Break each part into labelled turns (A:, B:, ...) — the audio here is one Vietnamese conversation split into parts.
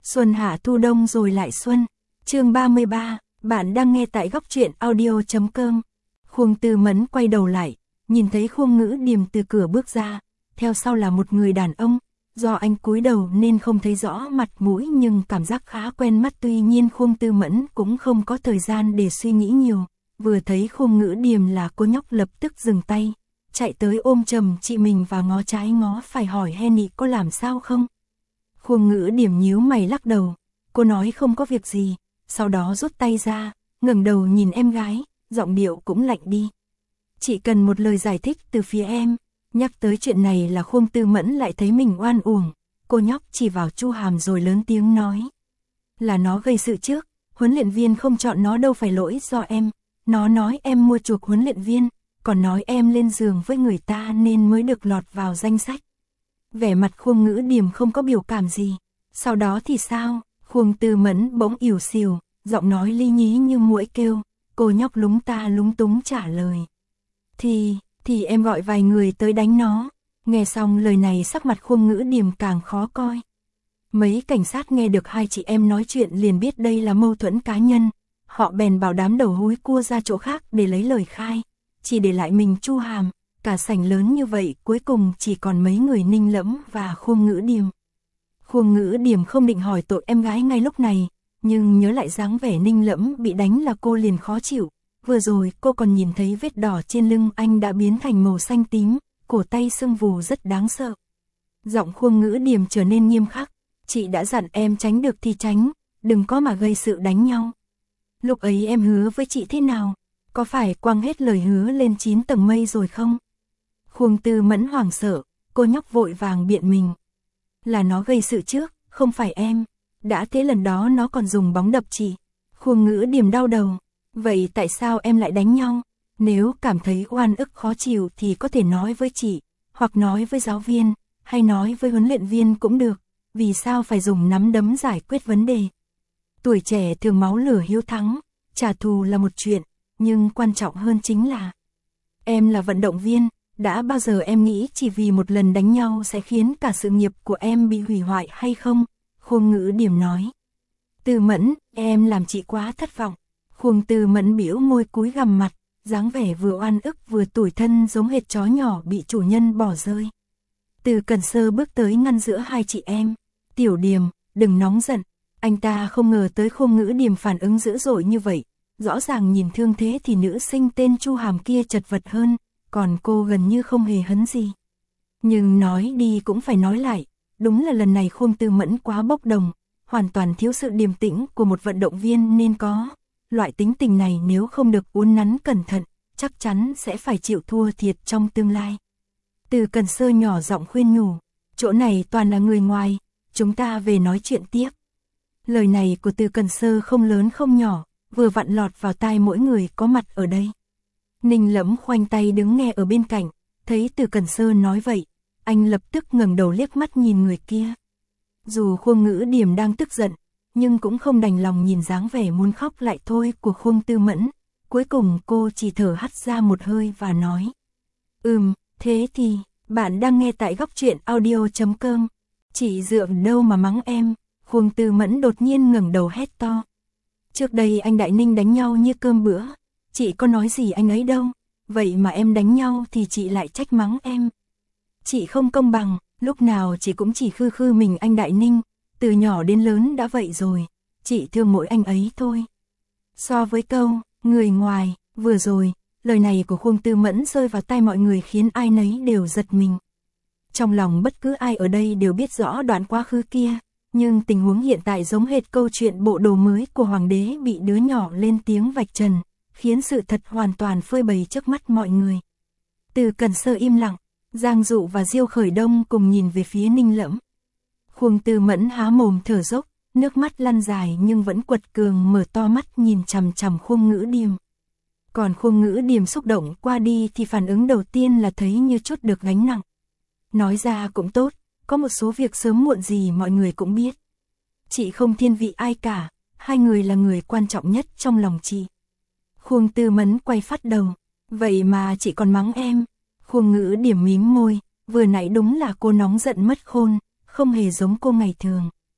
A: Xuân hạ thu đông rồi lại xuân. Chương 33, bạn đang nghe tại góc truyện audio.com. Khuông Tư Mẫn quay đầu lại, nhìn thấy Khuông Ngữ Điềm từ cửa bước ra, theo sau là một người đàn ông. Do anh cúi đầu nên không thấy rõ mặt mũi nhưng cảm giác khá quen mắt, tuy nhiên Khuông Tư Mẫn cũng không có thời gian để suy nghĩ nhiều. Vừa thấy Khuông Ngữ Điềm là cô nhóc lập tức dừng tay, chạy tới ôm chầm chị mình và ngó trái ngó phải hỏi Henny có làm sao không. Khuông Ngữ Điềm nhíu mày lắc đầu, cô nói không có việc gì, sau đó rút tay ra, ngẩng đầu nhìn em gái, giọng điệu cũng lạnh đi. Chị cần một lời giải thích từ phía em. Nhắc tới chuyện này là Khuông Tư Mẫn lại thấy mình oan uổng, cô nhóc chỉ vào Chu Hàm rồi lớn tiếng nói. Là nó gây sự trước, huấn luyện viên không chọn nó đâu phải lỗi do em, nó nói em mua chuộc huấn luyện viên, còn nói em lên giường với người ta nên mới được lọt vào danh sách. Vẻ mặt Khuông Ngữ Điềm không có biểu cảm gì. Sau đó thì sao? Khuông Tư Mẫn bỗng ỉu xìu, giọng nói li nhí như muỗi kêu, cô nhóc lúng ta lúng túng trả lời. Thì em gọi vài người tới đánh nó. Nghe xong lời này sắc mặt Khuông Ngữ Điềm càng khó coi. Mấy cảnh sát nghe được hai chị em nói chuyện liền biết đây là mâu thuẫn cá nhân. Họ bèn bảo đám đầu húi cua ra chỗ khác để lấy lời khai. Chỉ để lại mình Chu Hàm, cả sảnh lớn như vậy cuối cùng chỉ còn mấy người Ninh Lẫm và Khuông Ngữ Điềm. Khuông Ngữ Điềm không định hỏi tội em gái ngay lúc này, nhưng nhớ lại dáng vẻ Ninh Lẫm bị đánh là cô liền khó chịu. Vừa rồi cô còn nhìn thấy vết đỏ trên lưng anh đã biến thành màu xanh tím, cổ tay sưng vù rất đáng sợ. Giọng Khuông Ngữ Điềm trở nên nghiêm khắc, chị đã dặn em tránh được thì tránh, đừng có mà gây sự đánh nhau. Lúc ấy em hứa với chị thế nào, có phải quăng hết lời hứa lên 9 tầng mây rồi không? Khuông Tư Mẫn hoảng sợ, cô nhóc vội vàng biện mình. Là nó gây sự trước, không phải em, đã thế lần đó nó còn dùng bóng đập chị. Khuông Ngữ Điềm đau đầu. Vậy tại sao em lại đánh nhau? Nếu cảm thấy oan ức khó chịu thì có thể nói với chị, hoặc nói với giáo viên, hay nói với huấn luyện viên cũng được. Vì sao phải dùng nắm đấm giải quyết vấn đề? Tuổi trẻ thường máu lửa hiếu thắng, trả thù là một chuyện, nhưng quan trọng hơn chính là em là vận động viên, đã bao giờ em nghĩ chỉ vì một lần đánh nhau sẽ khiến cả sự nghiệp của em bị hủy hoại hay không? Khuông Ngữ Điềm nói. Tư Mẫn, em làm chị quá thất vọng. Khuông Tư Mẫn bĩu môi cúi gằm mặt, dáng vẻ vừa oan ức vừa tủi thân giống hệt chó nhỏ bị chủ nhân bỏ rơi. Từ Cần Sơ bước tới ngăn giữa hai chị em. Tiểu Điềm, đừng nóng giận. Anh ta không ngờ tới Khuông Ngữ Điềm phản ứng dữ dội như vậy. Rõ ràng nhìn thương thế thì nữ sinh tên Chu Hàm kia chật vật hơn, còn cô gần như không hề hấn gì. Nhưng nói đi cũng phải nói lại, đúng là lần này Khuông Tư Mẫn quá bốc đồng, hoàn toàn thiếu sự điềm tĩnh của một vận động viên nên có. Loại tính tình này nếu không được uốn nắn cẩn thận, chắc chắn sẽ phải chịu thua thiệt trong tương lai. Từ Cần Sơ nhỏ giọng khuyên nhủ, chỗ này toàn là người ngoài, chúng ta về nói chuyện tiếp. Lời này của Từ Cần Sơ không lớn không nhỏ, vừa vặn lọt vào tai mỗi người có mặt ở đây. Ninh Lẫm khoanh tay đứng nghe ở bên cạnh, thấy Từ Cần Sơ nói vậy, anh lập tức ngẩng đầu liếc mắt nhìn người kia. Dù Khuông Ngữ Điềm đang tức giận, nhưng cũng không đành lòng nhìn dáng vẻ muốn khóc lại thôi của Khuông Tư Mẫn. Cuối cùng cô chỉ thở hắt ra một hơi và nói. Thế thì, bạn đang nghe tại góc truyện audio.com. Chị dựa đâu mà mắng em? Khuông Tư Mẫn đột nhiên ngẩng đầu hét to. Trước đây anh Đại Ninh đánh nhau như cơm bữa, chị có nói gì anh ấy đâu, vậy mà em đánh nhau thì chị lại trách mắng em. Chị không công bằng, lúc nào chị cũng chỉ khư khư mình anh Đại Ninh. Từ nhỏ đến lớn đã vậy rồi, chị thương mỗi anh ấy thôi. So với câu, người ngoài, vừa rồi, lời này của Khuông Tư Mẫn rơi vào tai mọi người khiến ai nấy đều giật mình. Trong lòng bất cứ ai ở đây đều biết rõ đoạn quá khứ kia, nhưng tình huống hiện tại giống hệt câu chuyện bộ đồ mới của hoàng đế bị đứa nhỏ lên tiếng vạch trần, khiến sự thật hoàn toàn phơi bày trước mắt mọi người. Từ Cần Sơ im lặng, Giang Dụ và Diêu Khởi Đông cùng nhìn về phía Ninh Lẫm. Khuông Tư Mẫn há mồm thở dốc, nước mắt lăn dài nhưng vẫn quật cường mở to mắt nhìn chằm chằm Khuông Ngữ Điềm. Còn Khuông Ngữ Điềm xúc động qua đi thì phản ứng đầu tiên là thấy như trút được gánh nặng. Nói ra cũng tốt, có một số việc sớm muộn gì mọi người cũng biết. Chị không thiên vị ai cả, hai người là người quan trọng nhất trong lòng chị. Khuông Tư Mẫn quay phát đầu, vậy mà chị còn mắng em. Khuông Ngữ Điềm mím môi, vừa nãy đúng là cô nóng giận mất khôn, không hề giống cô ngày thường.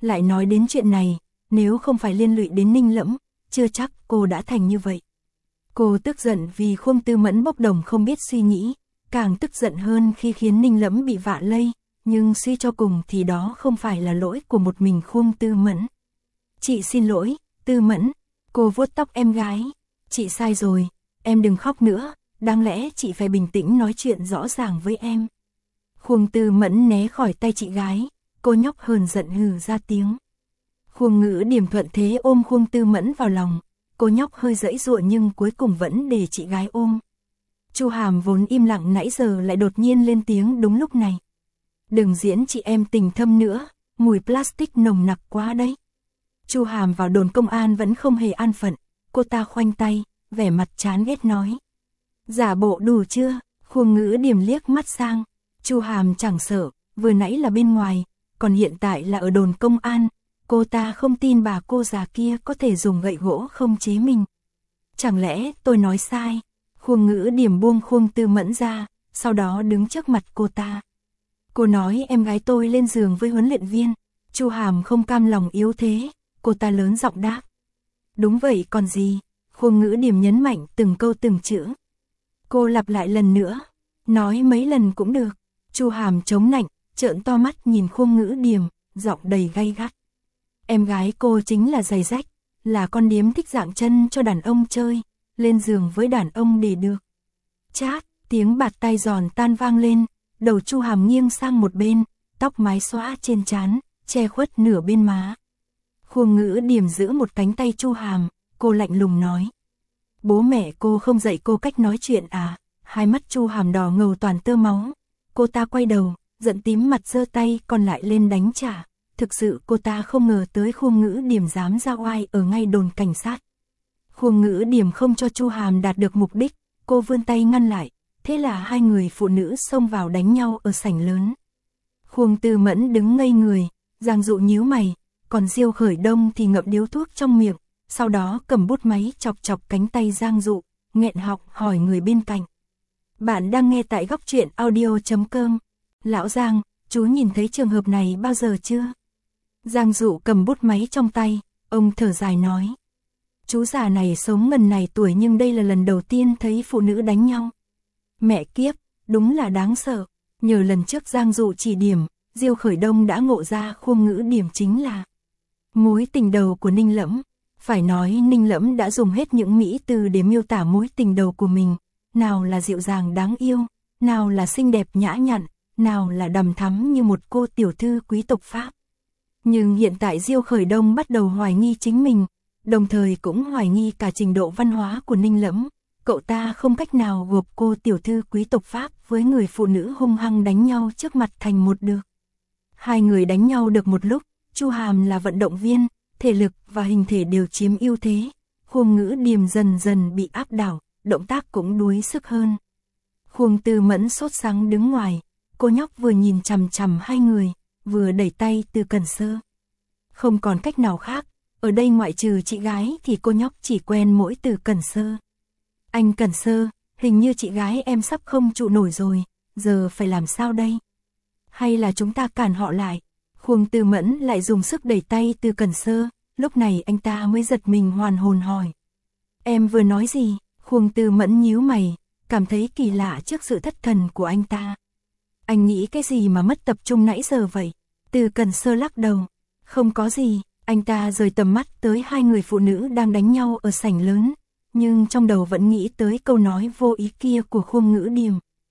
A: lại nói đến chuyện này, nếu không phải liên lụy đến Ninh Lẫm, chưa chắc cô đã thành như vậy. Cô tức giận vì Khuông Tư Mẫn bốc đồng không biết suy nghĩ, càng tức giận hơn khi khiến Ninh Lẫm bị vạ lây, nhưng suy cho cùng thì đó không phải là lỗi của một mình Khuông Tư Mẫn. Chị xin lỗi, Tư Mẫn, cô vuốt tóc em gái, chị sai rồi, em đừng khóc nữa, đáng lẽ chị phải bình tĩnh nói chuyện rõ ràng với em. Khuông Tư Mẫn né khỏi tay chị gái, cô nhóc hờn giận hừ ra tiếng. Khuông Ngữ Điềm thuận thế ôm Khuông Tư Mẫn vào lòng, cô nhóc hơi giãy giụa nhưng cuối cùng vẫn để chị gái ôm. Chu Hàm vốn im lặng nãy giờ lại đột nhiên lên tiếng đúng lúc này. Đừng diễn chị em tình thâm nữa, mùi plastic nồng nặc quá đấy. Chu Hàm vào đồn công an vẫn không hề an phận, cô ta khoanh tay, vẻ mặt chán ghét nói. Giả bộ đủ chưa? Khuông Ngữ Điềm liếc mắt sang, Chu Hàm chẳng sợ, vừa nãy là bên ngoài, còn hiện tại là ở đồn công an, cô ta không tin bà cô già kia có thể dùng gậy gỗ không chế mình. Chẳng lẽ tôi nói sai? Khuông Ngữ Điềm buông Khuông Tư Mẫn ra, sau đó đứng trước mặt cô ta. Cô nói em gái tôi lên giường với huấn luyện viên. Chu Hàm không cam lòng yếu thế, cô ta lớn giọng đáp. Đúng vậy còn gì? Khuông Ngữ Điềm nhấn mạnh từng câu từng chữ. Cô lặp lại lần nữa, nói mấy lần cũng được. Chu Hàm chống nạnh, trợn to mắt nhìn Khuông Ngữ Điềm, giọng đầy gay gắt. Em gái cô chính là giày rách, là con điếm thích dạng chân cho đàn ông chơi, lên giường với đàn ông để được. Chát, tiếng bạt tay giòn tan vang lên, đầu Chu Hàm nghiêng sang một bên, tóc mái xõa trên trán, che khuất nửa bên má. Khuông Ngữ Điềm giữ một cánh tay Chu Hàm, cô lạnh lùng nói. Bố mẹ cô không dạy cô cách nói chuyện à? Hai mắt Chu Hàm đỏ ngầu toàn tơ máu. Cô ta quay đầu, giận tím mặt giơ tay còn lại lên đánh trả. Thực sự cô ta không ngờ tới Khuông Ngữ Điềm dám ra oai ở ngay đồn cảnh sát. Khuông Ngữ Điềm không cho Chu Hàm đạt được mục đích, cô vươn tay ngăn lại. Thế là hai người phụ nữ xông vào đánh nhau ở sảnh lớn. Khuông Tư Mẫn đứng ngây người, Giang Dụ nhíu mày, còn Diêu Khởi Đông thì ngậm điếu thuốc trong miệng, sau đó cầm bút máy chọc chọc cánh tay Giang Dụ, nghẹn họng hỏi người bên cạnh. Bạn đang nghe tại góc truyện audio.com. Lão Giang, chú nhìn thấy trường hợp này bao giờ chưa? Giang Dụ cầm bút máy trong tay, ông thở dài nói. Chú già này sống ngần này tuổi nhưng đây là lần đầu tiên thấy phụ nữ đánh nhau. Mẹ kiếp, đúng là đáng sợ. Nhờ lần trước Giang Dụ chỉ điểm, Diêu Khởi Đông đã ngộ ra Khuông Ngữ Điềm chính là mối tình đầu của Ninh Lẫm. Phải nói Ninh Lẫm đã dùng hết những mỹ từ để miêu tả mối tình đầu của mình. Nào là dịu dàng đáng yêu, nào là xinh đẹp nhã nhặn, nào là đằm thắm như một cô tiểu thư quý tộc Pháp. Nhưng hiện tại Diêu Khởi Đông bắt đầu hoài nghi chính mình, đồng thời cũng hoài nghi cả trình độ văn hóa của Ninh Lẫm. Cậu ta không cách nào gộp cô tiểu thư quý tộc Pháp với người phụ nữ hung hăng đánh nhau trước mặt thành một được. Hai người đánh nhau được một lúc, Chu Hàm là vận động viên, thể lực và hình thể đều chiếm ưu thế. Khuông Ngữ Điềm dần dần bị áp đảo, động tác cũng đuối sức hơn. Khuông Tư Mẫn sốt sắng đứng ngoài, cô nhóc vừa nhìn chằm chằm hai người, vừa đẩy tay Từ Cẩn Sơ. Không còn cách nào khác, ở đây ngoại trừ chị gái thì cô nhóc chỉ quen mỗi Từ Cẩn Sơ. Anh Cẩn Sơ, hình như chị gái em sắp không trụ nổi rồi, giờ phải làm sao đây? Hay là chúng ta cản họ lại? Khuông Tư Mẫn lại dùng sức đẩy tay Từ Cẩn Sơ, lúc này anh ta mới giật mình hoàn hồn hỏi. Em vừa nói gì? Khuông Tư Mẫn nhíu mày, cảm thấy kỳ lạ trước sự thất thần của anh ta. Anh nghĩ cái gì mà mất tập trung nãy giờ vậy? Từ Cẩn Sơ lắc đầu. Không có gì, anh ta rời tầm mắt tới hai người phụ nữ đang đánh nhau ở sảnh lớn, nhưng trong đầu vẫn nghĩ tới câu nói vô ý kia của Khuông Ngữ Điềm.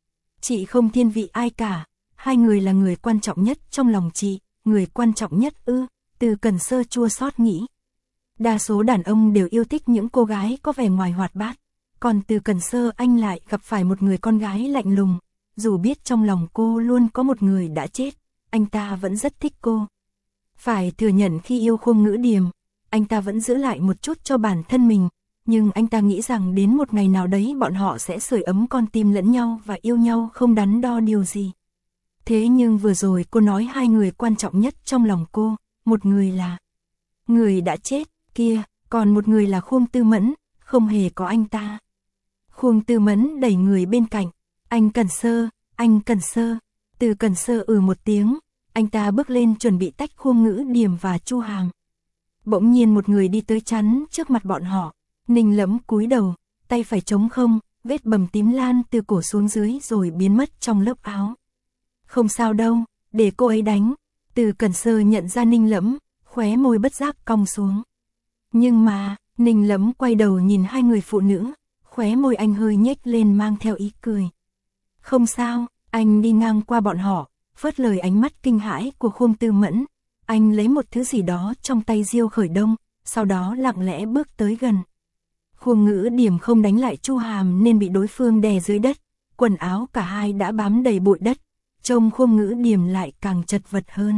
A: Chị không thiên vị ai cả, hai người là người quan trọng nhất trong lòng chị, người quan trọng nhất ư? Từ Cẩn Sơ chua xót nghĩ. Đa số đàn ông đều yêu thích những cô gái có vẻ ngoài hoạt bát, còn Từ Cẩn Sơ anh lại gặp phải một người con gái lạnh lùng, dù biết trong lòng cô luôn có một người đã chết, anh ta vẫn rất thích cô. Phải thừa nhận khi yêu Khuông Ngữ Điềm, anh ta vẫn giữ lại một chút cho bản thân mình, nhưng anh ta nghĩ rằng đến một ngày nào đấy bọn họ sẽ sưởi ấm con tim lẫn nhau và yêu nhau không đắn đo điều gì. Thế nhưng vừa rồi cô nói hai người quan trọng nhất trong lòng cô, một người là người đã chết kia, còn một người là Khuông Tư Mẫn, không hề có anh ta. Khuông Tư Mẫn đẩy người bên cạnh, anh Cẩn Sơ, anh Cẩn Sơ. Từ Cẩn Sơ một tiếng, anh ta bước lên chuẩn bị tách Khuông Ngữ Điềm và Chu Hàm. Bỗng nhiên một người đi tới chắn trước mặt bọn họ. Ninh Lẫm cúi đầu, tay phải trống không, vết bầm tím lan từ cổ xuống dưới rồi biến mất trong lớp áo. Không sao đâu, để cô ấy đánh. Từ Cẩn Sơ nhận ra Ninh Lẫm, khóe môi bất giác cong xuống. Nhưng mà, Ninh Lẫm quay đầu nhìn hai người phụ nữ, khóe môi anh hơi nhếch lên mang theo ý cười. Không sao, anh đi ngang qua bọn họ, phớt lời ánh mắt kinh hãi của Khuông Tư Mẫn. Anh lấy một thứ gì đó trong tay Diêu Khởi Đông, sau đó lặng lẽ bước tới gần. Khuông Ngữ Điềm không đánh lại Chu Hàm nên bị đối phương đè dưới đất, quần áo cả hai đã bám đầy bụi đất, trông Khuông Ngữ Điềm lại càng chật vật hơn.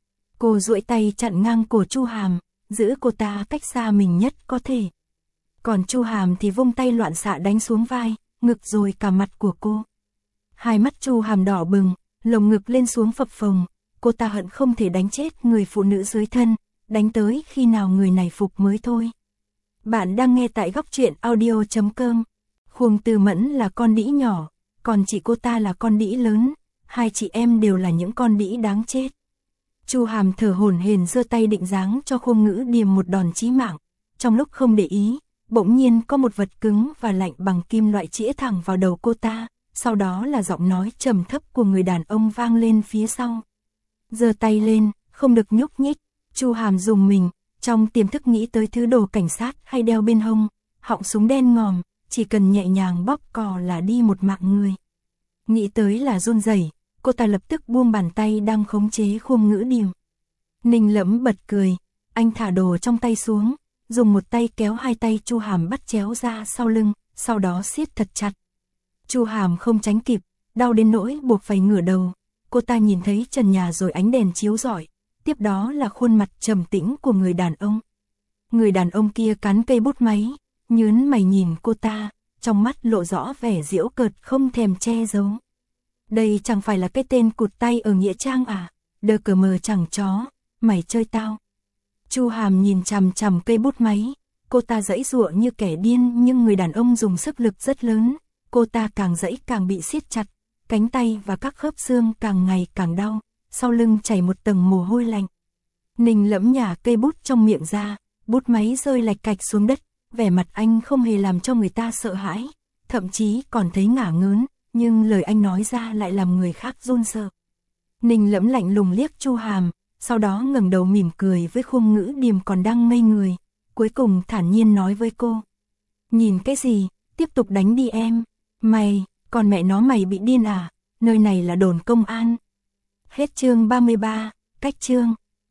A: Cô duỗi tay chặn ngang cổ Chu Hàm, giữ cô ta cách xa mình nhất có thể. Còn Chu Hàm thì vung tay loạn xạ đánh xuống vai, ngực rồi cả mặt của cô. Hai mắt Chu Hàm đỏ bừng, lồng ngực lên xuống phập phồng, cô ta hận không thể đánh chết người phụ nữ dưới thân, đánh tới khi nào người này phục mới thôi. Bạn đang nghe tại góc truyện audio.com. Khuông Tư Mẫn là con đĩ nhỏ, còn chị cô ta là con đĩ lớn, hai chị em đều là những con đĩ đáng chết. Chu Hàm thở hổn hển giơ tay định giáng cho Khuông Ngữ Điềm một đòn chí mạng. Trong lúc không để ý, bỗng nhiên có một vật cứng và lạnh bằng kim loại chĩa thẳng vào đầu cô ta, sau đó là giọng nói trầm thấp của người đàn ông vang lên phía sau. Giơ tay lên, không được nhúc nhích. Chu Hàm dùng mình, trong tiềm thức nghĩ tới thứ đồ cảnh sát hay đeo bên hông, họng súng đen ngòm, chỉ cần nhẹ nhàng bóp cò là đi một mạng người. Nghĩ tới là run rẩy, cô ta lập tức buông bàn tay đang khống chế Khuông Ngữ Điềm. Ninh Lẫm bật cười, anh thả đồ trong tay xuống, dùng một tay kéo hai tay Chu Hàm bắt chéo ra sau lưng, sau đó siết thật chặt. Chu Hàm không tránh kịp, đau đến nỗi buộc phải ngửa đầu. Cô ta nhìn thấy trần nhà rồi ánh đèn chiếu rọi, tiếp đó là khuôn mặt trầm tĩnh của người đàn ông. Người đàn ông kia cắn cây bút máy, nhướng mày nhìn cô ta, trong mắt lộ rõ vẻ giễu cợt không thèm che giấu. Đây chẳng phải là cái tên cụt tay ở Nghĩa Trang à? Đơ cờ mờ chẳng chó, mày chơi tao. Chu Hàm nhìn chằm chằm cây bút máy, cô ta giãy giụa như kẻ điên nhưng người đàn ông dùng sức lực rất lớn, cô ta càng giãy càng bị siết chặt, cánh tay và các khớp xương càng ngày càng đau, sau lưng chảy một tầng mồ hôi lạnh. Ninh Lẫm nhả cây bút trong miệng ra, bút máy rơi lạch cạch xuống đất, vẻ mặt anh không hề làm cho người ta sợ hãi, thậm chí còn thấy ngả ngớn, nhưng lời anh nói ra lại làm người khác run sợ. Ninh Lẫm lạnh lùng liếc Chu Hàm, sau đó ngẩng đầu mỉm cười với Khuông Ngữ Điềm còn đang ngây người, cuối cùng thản nhiên nói với cô. Nhìn cái gì, tiếp tục đánh đi em. Mày, còn mẹ nó mày bị điên à, nơi này là đồn công an. Hết chương 33, cách chương.